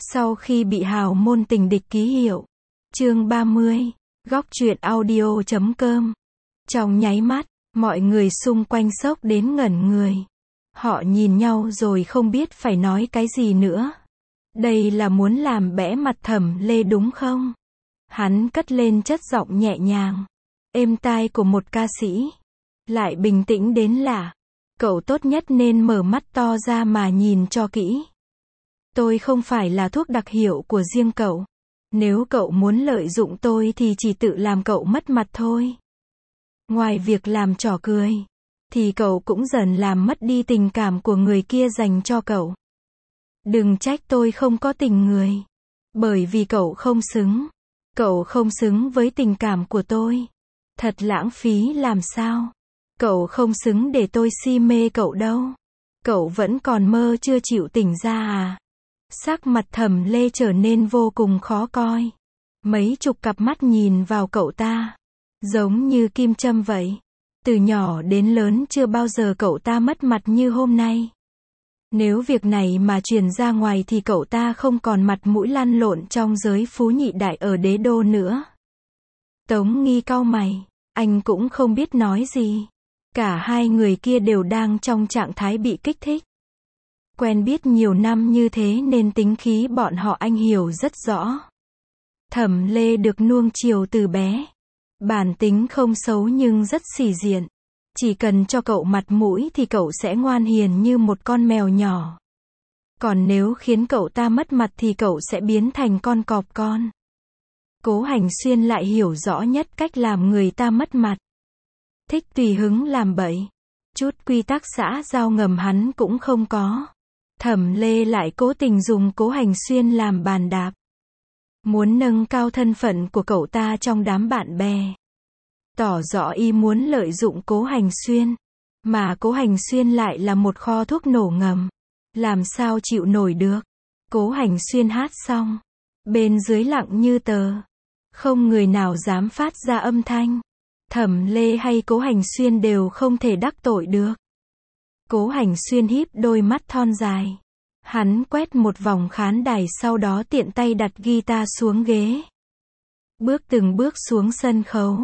Sau khi bị hào môn tình địch ký hiệu. Chương 30. Góc truyện audio.com. Trong nháy mắt, mọi người xung quanh sốc đến ngẩn người. Họ nhìn nhau rồi không biết phải nói cái gì nữa. Đây là muốn làm bẽ mặt Thẩm Lê đúng không? Hắn cất lên chất giọng nhẹ nhàng, êm tai của một ca sĩ. Lại bình tĩnh đến lạ. Cậu tốt nhất nên mở mắt to ra mà nhìn cho kỹ. Tôi không phải là thuốc đặc hiệu của riêng cậu. Nếu cậu muốn lợi dụng tôi thì chỉ tự làm cậu mất mặt thôi. Ngoài việc làm trò cười, thì cậu cũng dần làm mất đi tình cảm của người kia dành cho cậu. Đừng trách tôi không có tình người. Bởi vì cậu không xứng. Cậu không xứng với tình cảm của tôi. Thật lãng phí làm sao. Cậu không xứng để tôi si mê cậu đâu. Cậu vẫn còn mơ chưa chịu tỉnh ra à? Sắc mặt Thẩm Lê trở nên vô cùng khó coi. Mấy chục cặp mắt nhìn vào cậu ta. Giống như kim châm vậy. Từ nhỏ đến lớn chưa bao giờ cậu ta mất mặt như hôm nay. Nếu việc này mà truyền ra ngoài thì cậu ta không còn mặt mũi lăn lộn trong giới phú nhị đại ở đế đô nữa. Tống Nghi cau mày. Anh cũng không biết nói gì. Cả hai người kia đều đang trong trạng thái bị kích thích. Quen biết nhiều năm như thế nên tính khí bọn họ anh hiểu rất rõ. Thẩm Lê được nuông chiều từ bé. Bản tính không xấu nhưng rất sĩ diện. Chỉ cần cho cậu mặt mũi thì cậu sẽ ngoan hiền như một con mèo nhỏ. Còn nếu khiến cậu ta mất mặt thì cậu sẽ biến thành con cọp con. Cố Hành Xuyên lại hiểu rõ nhất cách làm người ta mất mặt. Thích tùy hứng làm bậy. Chút quy tắc xã giao ngầm hắn cũng không có. Thẩm Lê lại cố tình dùng Cố Hành Xuyên làm bàn đạp. Muốn nâng cao thân phận của cậu ta trong đám bạn bè. Tỏ rõ ý muốn lợi dụng Cố Hành Xuyên. Mà Cố Hành Xuyên lại là một kho thuốc nổ ngầm. Làm sao chịu nổi được. Cố Hành Xuyên hát xong. Bên dưới lặng như tờ. Không người nào dám phát ra âm thanh. Thẩm Lê hay Cố Hành Xuyên đều không thể đắc tội được. Cố Hành Xuyên híp đôi mắt thon dài. Hắn quét một vòng khán đài sau đó tiện tay đặt guitar xuống ghế. Bước từng bước xuống sân khấu.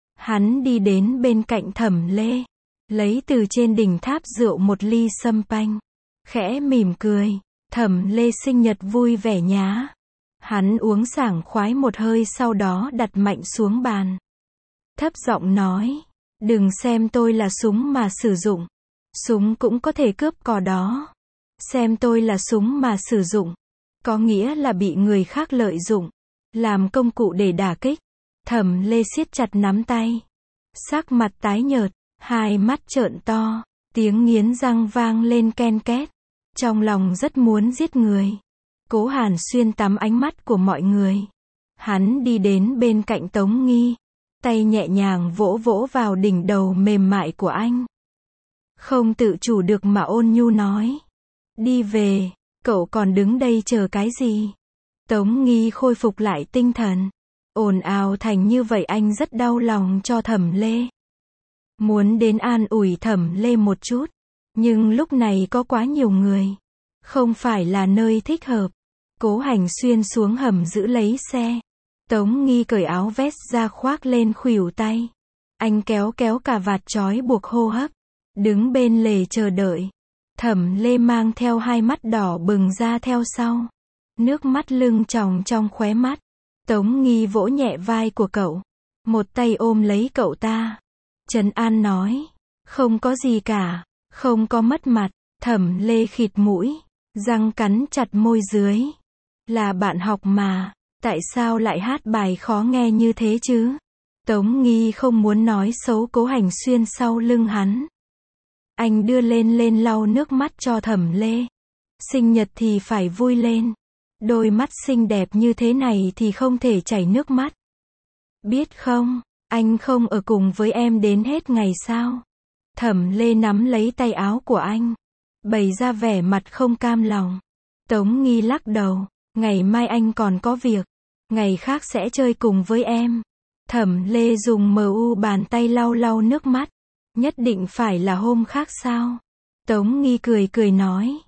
Hắn đi đến bên cạnh Thẩm Lê. Lấy từ trên đỉnh tháp rượu một ly sâm panh. Khẽ mỉm cười. Thẩm Lê sinh nhật vui vẻ nhá. Hắn uống sảng khoái một hơi sau đó đặt mạnh xuống bàn. Thấp giọng nói. Đừng xem tôi là súng mà sử dụng. Súng cũng có thể cướp cò đó. Xem tôi là súng mà sử dụng. Có nghĩa là bị người khác lợi dụng. Làm công cụ để đả kích. Thẩm Lê siết chặt nắm tay. Sắc mặt tái nhợt. Hai mắt trợn to. Tiếng nghiến răng vang lên ken két. Trong lòng rất muốn giết người. Cố Hàn Xuyên tắm ánh mắt của mọi người. Hắn đi đến bên cạnh Tống Nghi. Tay nhẹ nhàng vỗ vỗ vào đỉnh đầu mềm mại của anh. Không tự chủ được mà ôn nhu nói. Đi về, cậu còn đứng đây chờ cái gì? Tống Nghi khôi phục lại tinh thần. Ồn ào thành như vậy anh rất đau lòng cho Thẩm Lê. Muốn đến an ủi Thẩm Lê một chút. Nhưng lúc này có quá nhiều người. Không phải là nơi thích hợp. Cố Hành Xuyên xuống hầm giữ lấy xe. Tống Nghi cởi áo vest ra khoác lên khuỷu tay. Anh kéo cả vạt trói buộc hô hấp. Đứng bên lề chờ đợi. Thẩm Lê mang theo hai mắt đỏ bừng ra theo sau. Nước mắt lưng tròng trong khóe mắt. Tống Nghi vỗ nhẹ vai của cậu. Một tay ôm lấy cậu ta. Trấn an nói. Không có gì cả. Không có mất mặt. Thẩm Lê khịt mũi. Răng cắn chặt môi dưới. Là bạn học mà. Tại sao lại hát bài khó nghe như thế chứ? Tống Nghi không muốn nói xấu Cố Hành Xuyên sau lưng hắn. Anh đưa lên lau nước mắt cho Thẩm Lê. Sinh nhật thì phải vui lên. Đôi mắt xinh đẹp như thế này thì không thể chảy nước mắt. Biết không, anh không ở cùng với em đến hết ngày sao? Thẩm Lê nắm lấy tay áo của anh. Bày ra vẻ mặt không cam lòng. Tống Nghi lắc đầu. Ngày mai anh còn có việc. Ngày khác sẽ chơi cùng với em. Thẩm Lê dùng bàn tay lau nước mắt. Nhất định phải là hôm khác sao? Tống Nghi cười nói.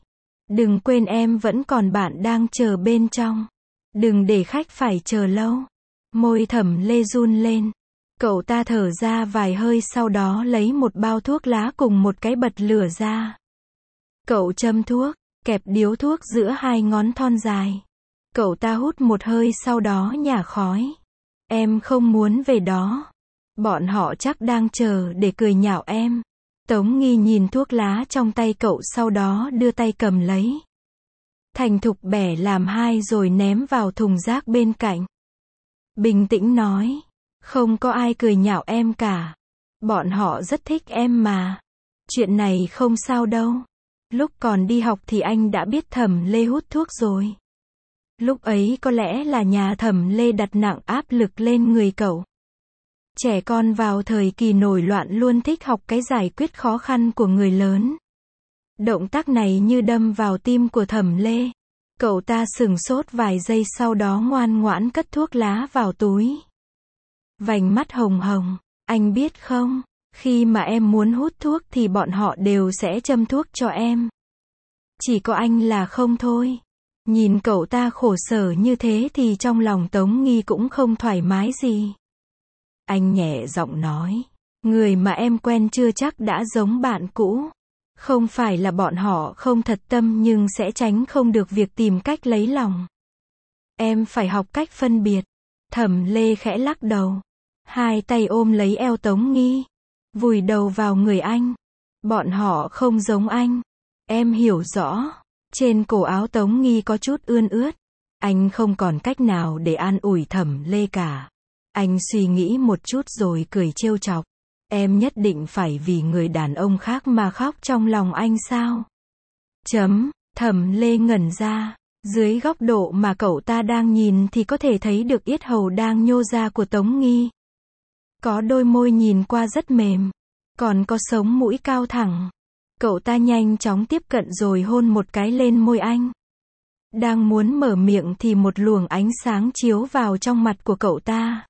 Đừng quên em vẫn còn bạn đang chờ bên trong. Đừng để khách phải chờ lâu. Môi Thẩm Lê run lên. Cậu ta thở ra vài hơi sau đó lấy một bao thuốc lá cùng một cái bật lửa ra. Cậu châm thuốc, kẹp điếu thuốc giữa hai ngón thon dài. Cậu ta hút một hơi sau đó nhả khói. Em không muốn về đó. Bọn họ chắc đang chờ để cười nhạo em. Tống Nghi nhìn thuốc lá trong tay cậu sau đó đưa tay cầm lấy. Thành thục bẻ làm hai rồi ném vào thùng rác bên cạnh. Bình tĩnh nói. Không có ai cười nhạo em cả. Bọn họ rất thích em mà. Chuyện này không sao đâu. Lúc còn đi học thì anh đã biết Thẩm Lê hút thuốc rồi. Lúc ấy có lẽ là nhà Thẩm Lê đặt nặng áp lực lên người cậu. Trẻ con vào thời kỳ nổi loạn luôn thích học cái giải quyết khó khăn của người lớn. Động tác này như đâm vào tim của Thẩm Lê. Cậu ta sửng sốt vài giây sau đó ngoan ngoãn cất thuốc lá vào túi. Vành mắt hồng hồng, anh biết không, khi mà em muốn hút thuốc thì bọn họ đều sẽ châm thuốc cho em. Chỉ có anh là không thôi. Nhìn cậu ta khổ sở như thế thì trong lòng Tống Nghi cũng không thoải mái gì. Anh nhẹ giọng nói, người mà em quen chưa chắc đã giống bạn cũ. Không phải là bọn họ không thật tâm nhưng sẽ tránh không được việc tìm cách lấy lòng. Em phải học cách phân biệt. Thẩm Lê khẽ lắc đầu. Hai tay ôm lấy eo Tống Nghi. Vùi đầu vào người anh. Bọn họ không giống anh. Em hiểu rõ. Trên cổ áo Tống Nghi có chút ươn ướt. Anh không còn cách nào để an ủi Thẩm Lê cả. Anh suy nghĩ một chút rồi cười trêu chọc. Em nhất định phải vì người đàn ông khác mà khóc trong lòng anh sao? Thẩm Lê ngẩn ra. Dưới góc độ mà cậu ta đang nhìn thì có thể thấy được yết hầu đang nhô ra của Tống Nghi. Có đôi môi nhìn qua rất mềm. Còn có sống mũi cao thẳng. Cậu ta nhanh chóng tiếp cận rồi hôn một cái lên môi anh. Đang muốn mở miệng thì một luồng ánh sáng chiếu vào trong mặt của cậu ta.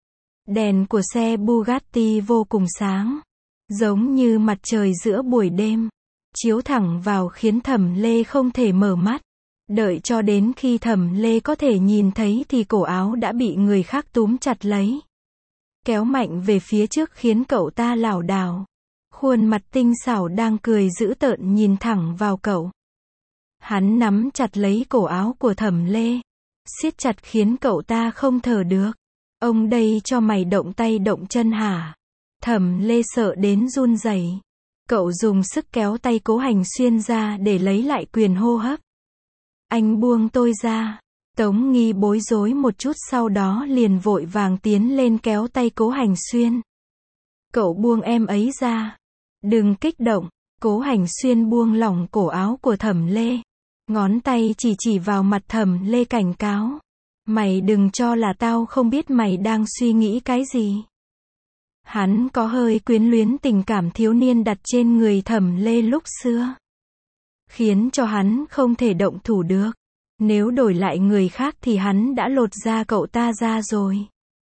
Đèn của xe Bugatti vô cùng sáng. Giống như mặt trời giữa buổi đêm. Chiếu thẳng vào khiến Thẩm Lê không thể mở mắt. Đợi cho đến khi Thẩm Lê có thể nhìn thấy thì cổ áo đã bị người khác túm chặt lấy. Kéo mạnh về phía trước khiến cậu ta lảo đảo. Khuôn mặt tinh xảo đang cười dữ tợn nhìn thẳng vào cậu. Hắn nắm chặt lấy cổ áo của Thẩm Lê. Siết chặt khiến cậu ta không thở được. Ông đây cho mày động tay động chân hả? Thẩm Lê sợ đến run rẩy. Cậu dùng sức kéo tay Cố Hành Xuyên ra để lấy lại quyền hô hấp. Anh buông tôi ra. Tống Nghi bối rối một chút sau đó liền vội vàng tiến lên kéo tay Cố Hành Xuyên. Cậu buông em ấy ra. Đừng kích động. Cố Hành Xuyên buông lỏng cổ áo của Thẩm Lê. Ngón tay chỉ vào mặt Thẩm Lê cảnh cáo. Mày đừng cho là tao không biết mày đang suy nghĩ cái gì. Hắn có hơi quyến luyến tình cảm thiếu niên đặt trên người Thẩm Lê lúc xưa. Khiến cho hắn không thể động thủ được. Nếu đổi lại người khác thì hắn đã lột da cậu ta ra rồi.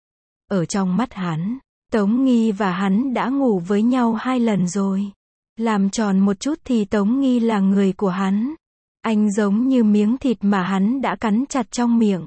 Ở trong mắt hắn, Tống Nghi và hắn đã ngủ với nhau 2 lần rồi. Làm tròn một chút thì Tống Nghi là người của hắn. Anh giống như miếng thịt mà hắn đã cắn chặt trong miệng.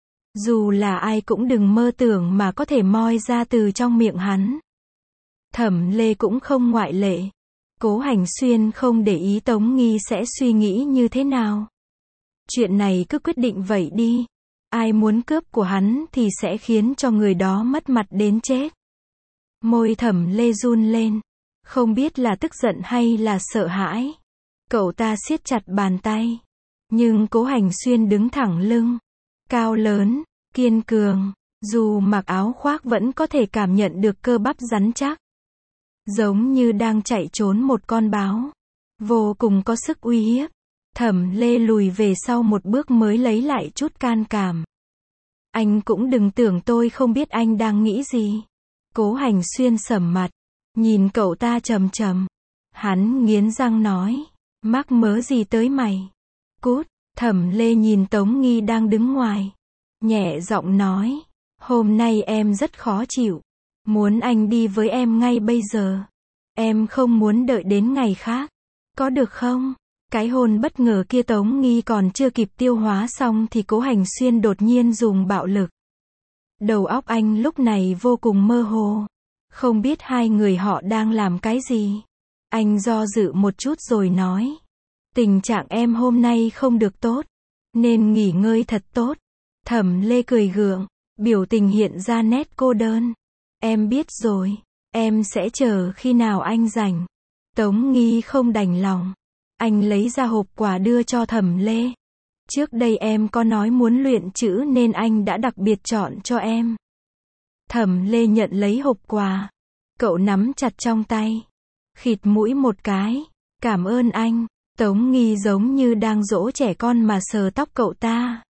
Dù là ai cũng đừng mơ tưởng mà có thể moi ra từ trong miệng hắn. Thẩm Lê cũng không ngoại lệ. Cố Hành Xuyên không để ý Tống Nghi sẽ suy nghĩ như thế nào. Chuyện này cứ quyết định vậy đi. Ai muốn cướp của hắn thì sẽ khiến cho người đó mất mặt đến chết. Môi Thẩm Lê run lên. Không biết là tức giận hay là sợ hãi. Cậu ta siết chặt bàn tay. Nhưng Cố Hành Xuyên đứng thẳng lưng. Cao lớn, kiên cường. Dù mặc áo khoác vẫn có thể cảm nhận được cơ bắp rắn chắc. Giống như đang chạy trốn một con báo. Vô cùng có sức uy hiếp. Thẩm Lê lùi về sau một bước mới lấy lại chút can đảm. Anh cũng đừng tưởng tôi không biết anh đang nghĩ gì. Cố Hành Xuyên sầm mặt. Nhìn cậu ta trầm trầm. Hắn nghiến răng nói. Mắc mớ gì tới mày? Cút. Thẩm Lê nhìn Tống Nghi đang đứng ngoài. Nhẹ giọng nói. Hôm nay em rất khó chịu. Muốn anh đi với em ngay bây giờ. Em không muốn đợi đến ngày khác. Có được không? Cái hôn bất ngờ kia Tống Nghi còn chưa kịp tiêu hóa xong thì Cố Hành Xuyên đột nhiên dùng bạo lực. Đầu óc anh lúc này vô cùng mơ hồ. Không biết hai người họ đang làm cái gì. Anh do dự một chút rồi nói. Tình trạng em hôm nay không được tốt. Nên nghỉ ngơi thật tốt. Thẩm Lê cười gượng. Biểu tình hiện ra nét cô đơn. Em biết rồi. Em sẽ chờ khi nào anh rảnh. Tống Nghi không đành lòng. Anh lấy ra hộp quà đưa cho Thẩm Lê. Trước đây em có nói muốn luyện chữ nên anh đã đặc biệt chọn cho em. Thẩm Lê nhận lấy hộp quà. Cậu nắm chặt trong tay. Khịt mũi một cái. Cảm ơn anh. Tống Nghi giống như đang dỗ trẻ con mà sờ tóc cậu ta.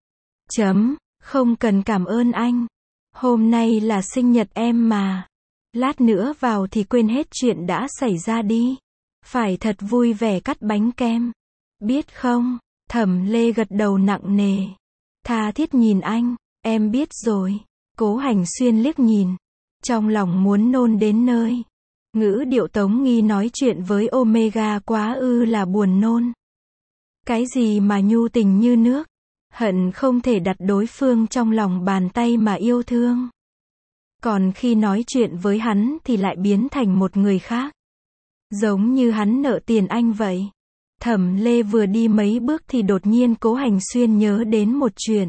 Không cần cảm ơn anh. Hôm nay là sinh nhật em mà. Lát nữa vào thì quên hết chuyện đã xảy ra đi. Phải thật vui vẻ cắt bánh kem. Biết không? Thẩm Lê gật đầu nặng nề. Tha thiết nhìn anh. Em biết rồi. Cố Hành Xuyên liếc nhìn. Trong lòng muốn nôn đến nơi. Ngữ điệu Tống Nghi nói chuyện với Omega quá là buồn nôn. Cái gì mà nhu tình như nước. Hận không thể đặt đối phương trong lòng bàn tay mà yêu thương. Còn khi nói chuyện với hắn thì lại biến thành một người khác. Giống như hắn nợ tiền anh vậy. Thẩm Lê vừa đi mấy bước thì đột nhiên Cố Hành Xuyên nhớ đến một chuyện.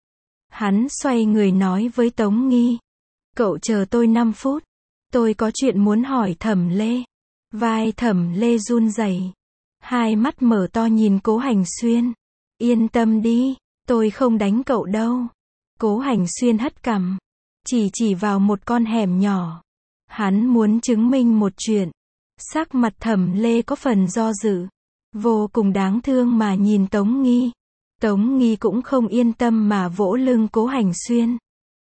Hắn xoay người nói với Tống Nghi. Cậu chờ tôi 5 phút. Tôi có chuyện muốn hỏi Thẩm Lê. Vai Thẩm Lê run rẩy. Hai mắt mở to nhìn Cố Hành Xuyên. Yên tâm đi. Tôi không đánh cậu đâu. Cố Hành Xuyên hất cằm. Chỉ vào một con hẻm nhỏ. Hắn muốn chứng minh một chuyện. Sắc mặt Thẩm Lê có phần do dự. Vô cùng đáng thương mà nhìn Tống Nghi. Tống Nghi cũng không yên tâm mà vỗ lưng Cố Hành Xuyên.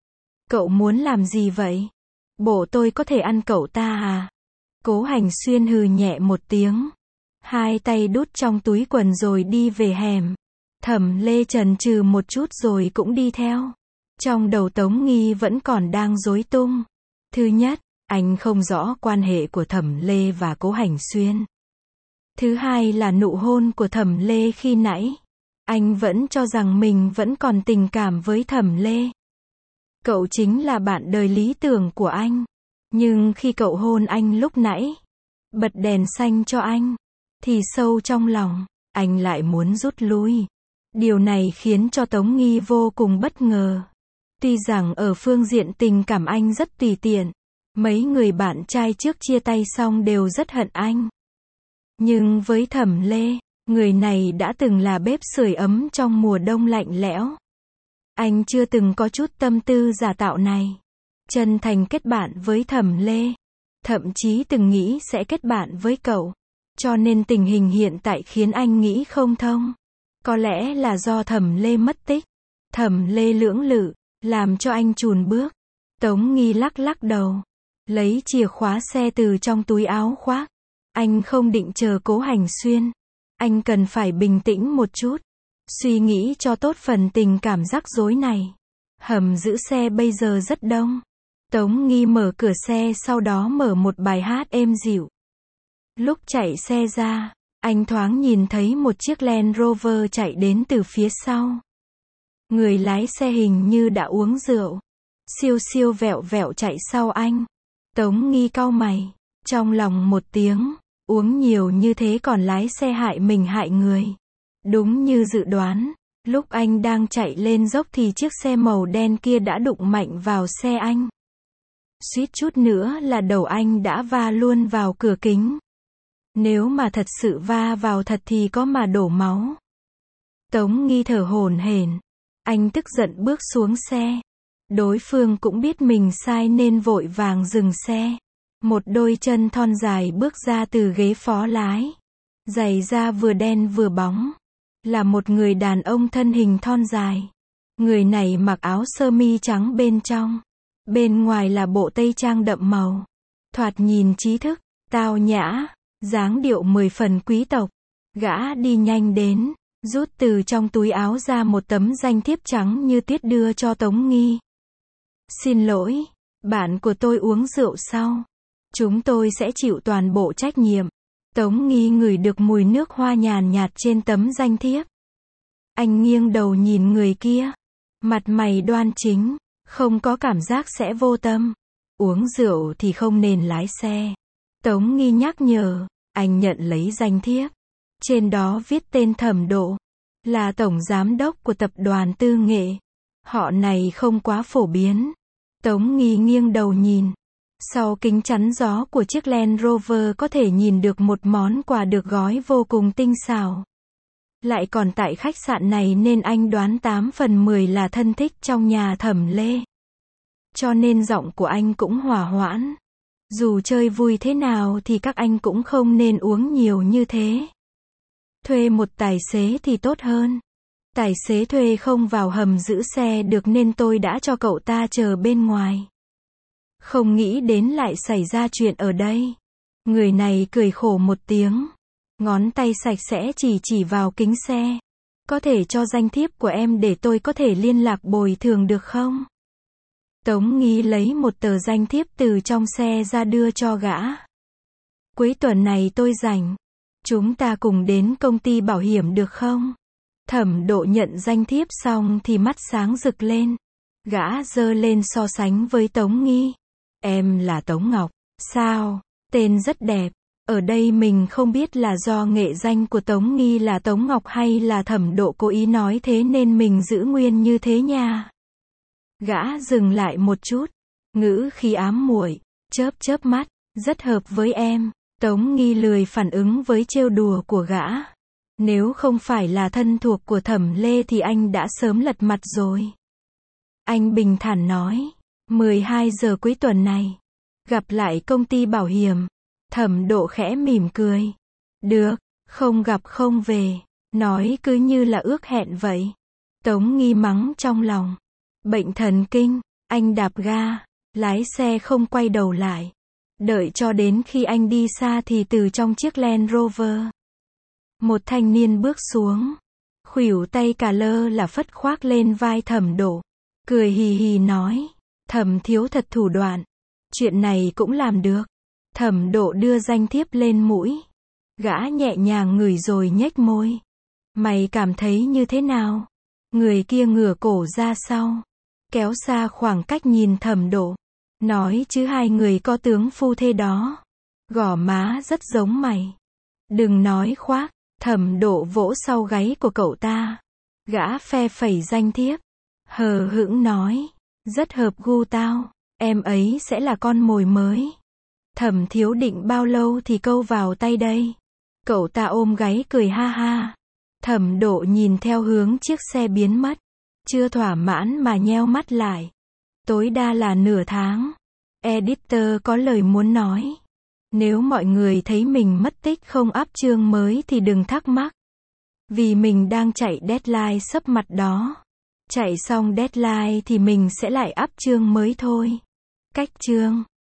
Cậu muốn làm gì vậy? Bộ tôi có thể ăn cậu ta à? Cố Hành Xuyên hừ nhẹ một tiếng. Hai tay đút trong túi quần rồi đi về hẻm. Thẩm Lê chần chừ một chút rồi cũng đi theo. Trong đầu Tống Nghi vẫn còn đang rối tung. Thứ nhất, anh không rõ quan hệ của Thẩm Lê và Cố Hành Xuyên. Thứ hai là nụ hôn của Thẩm Lê khi nãy. Anh vẫn cho rằng mình vẫn còn tình cảm với Thẩm Lê. Cậu chính là bạn đời lý tưởng của anh. Nhưng khi cậu hôn anh lúc nãy, bật đèn xanh cho anh, thì sâu trong lòng, anh lại muốn rút lui. Điều này khiến cho Tống Nghi vô cùng bất ngờ. Tuy rằng ở phương diện tình cảm anh rất tùy tiện. Mấy người bạn trai trước chia tay xong đều rất hận anh. Nhưng với Thẩm Lê, người này đã từng là bếp sưởi ấm trong mùa đông lạnh lẽo. Anh chưa từng có chút tâm tư giả tạo này. Chân thành kết bạn với Thẩm Lê. Thậm chí từng nghĩ sẽ kết bạn với cậu. Cho nên tình hình hiện tại khiến anh nghĩ không thông. Có lẽ là do Thẩm Lê mất tích. Thẩm Lê lưỡng lự, làm cho anh chùn bước. Tống Nghi lắc lắc đầu. Lấy chìa khóa xe từ trong túi áo khoác. Anh không định chờ Cố Hành Xuyên. Anh cần phải bình tĩnh một chút. Suy nghĩ cho tốt phần tình cảm rắc rối này. Hầm giữ xe bây giờ rất đông. Tống Nghi mở cửa xe sau đó mở một bài hát êm dịu. Lúc chạy xe ra, anh thoáng nhìn thấy một chiếc Land Rover chạy đến từ phía sau. Người lái xe hình như đã uống rượu. Siêu siêu vẹo vẹo chạy sau anh. Tống Nghi cau mày. Trong lòng một tiếng. Uống nhiều như thế còn lái xe hại mình hại người. Đúng như dự đoán. Lúc anh đang chạy lên dốc thì chiếc xe màu đen kia đã đụng mạnh vào xe anh. Suýt chút nữa là đầu anh đã va luôn vào cửa kính. Nếu mà thật sự va vào thật thì có mà đổ máu. Tống Nghi thở hổn hển. Anh tức giận bước xuống xe. Đối phương cũng biết mình sai nên vội vàng dừng xe. Một đôi chân thon dài bước ra từ ghế phó lái. Giày da vừa đen vừa bóng. Là một người đàn ông thân hình thon dài. Người này mặc áo sơ mi trắng bên trong. Bên ngoài là bộ tây trang đậm màu. Thoạt nhìn trí thức, tao nhã, dáng điệu 10 phần quý tộc. Gã đi nhanh đến, rút từ trong túi áo ra một tấm danh thiếp trắng như tuyết đưa cho Tống Nghi. Xin lỗi, bạn của tôi uống rượu sau. Chúng tôi sẽ chịu toàn bộ trách nhiệm. Tống Nghi ngửi được mùi nước hoa nhàn nhạt trên tấm danh thiếp. Anh nghiêng đầu nhìn người kia. Mặt mày đoan chính, không có cảm giác sẽ vô tâm. Uống rượu thì không nên lái xe. Tống Nghi nhắc nhở, anh nhận lấy danh thiếp. Trên đó viết tên Thẩm Độ, là tổng giám đốc của tập đoàn Tư Nghệ. Họ này không quá phổ biến. Tống Nghi nghiêng đầu nhìn. Sau kính chắn gió của chiếc Land Rover có thể nhìn được một món quà được gói vô cùng tinh xảo. Lại còn tại khách sạn này nên anh đoán 8 phần 10 là thân thích trong nhà Thẩm Lê. Cho nên giọng của anh cũng hòa hoãn. Dù chơi vui thế nào thì các anh cũng không nên uống nhiều như thế. Thuê một tài xế thì tốt hơn. Tài xế thuê không vào hầm giữ xe được nên tôi đã cho cậu ta chờ bên ngoài. Không nghĩ đến lại xảy ra chuyện ở đây. Người này cười khổ một tiếng. Ngón tay sạch sẽ chỉ vào kính xe. Có thể cho danh thiếp của em để tôi có thể liên lạc bồi thường được không? Tống Nghi lấy một tờ danh thiếp từ trong xe ra đưa cho gã. Cuối tuần này tôi rảnh. Chúng ta cùng đến công ty bảo hiểm được không? Thẩm Độ nhận danh thiếp xong thì mắt sáng rực lên. Gã giơ lên so sánh với Tống Nghi. Em là Tống Ngọc, sao? Tên rất đẹp. Ở đây mình không biết là do nghệ danh của Tống Nghi là Tống Ngọc hay là Thẩm Độ cố ý nói thế nên mình giữ nguyên như thế nha. Gã dừng lại một chút, ngữ khí ám muội, chớp mắt, rất hợp với em. Tống Nghi lười phản ứng với trêu đùa của gã. Nếu không phải là thân thuộc của Thẩm Lê thì anh đã sớm lật mặt rồi. Anh bình thản nói, 12 giờ cuối tuần này, gặp lại công ty bảo hiểm. Thẩm Độ khẽ mỉm cười. Được, không gặp không về. Nói cứ như là ước hẹn vậy. Tống Nghi mắng trong lòng. Bệnh thần kinh, anh đạp ga, lái xe không quay đầu lại. Đợi cho đến khi anh đi xa thì từ trong chiếc Land Rover. Một thanh niên bước xuống. Khuỷu tay cả lơ là phất khoác lên vai Thẩm Độ. Cười hì hì nói. Thẩm thiếu thật thủ đoạn. Chuyện này cũng làm được. Thẩm Độ đưa danh thiếp lên mũi. Gã nhẹ nhàng ngửi rồi nhếch môi. Mày cảm thấy như thế nào? Người kia ngửa cổ ra sau. Kéo xa khoảng cách nhìn Thẩm Độ. Nói chứ hai người có tướng phu thê đó. Gò má rất giống mày. Đừng nói khoác. Thẩm Độ vỗ sau gáy của cậu ta. Gã phe phẩy danh thiếp. Hờ hững nói. Rất hợp gu tao. Em ấy sẽ là con mồi mới. Thẩm thiếu định bao lâu thì câu vào tay đây? Cậu ta ôm gáy cười ha ha. Thẩm Độ nhìn theo hướng chiếc xe biến mất. Chưa thỏa mãn mà nheo mắt lại. Tối đa là nửa tháng. Editor có lời muốn nói. Nếu mọi người thấy mình mất tích không up chương mới thì đừng thắc mắc. Vì mình đang chạy deadline sắp mặt đó. Chạy xong deadline thì mình sẽ lại up chương mới thôi. Cách chương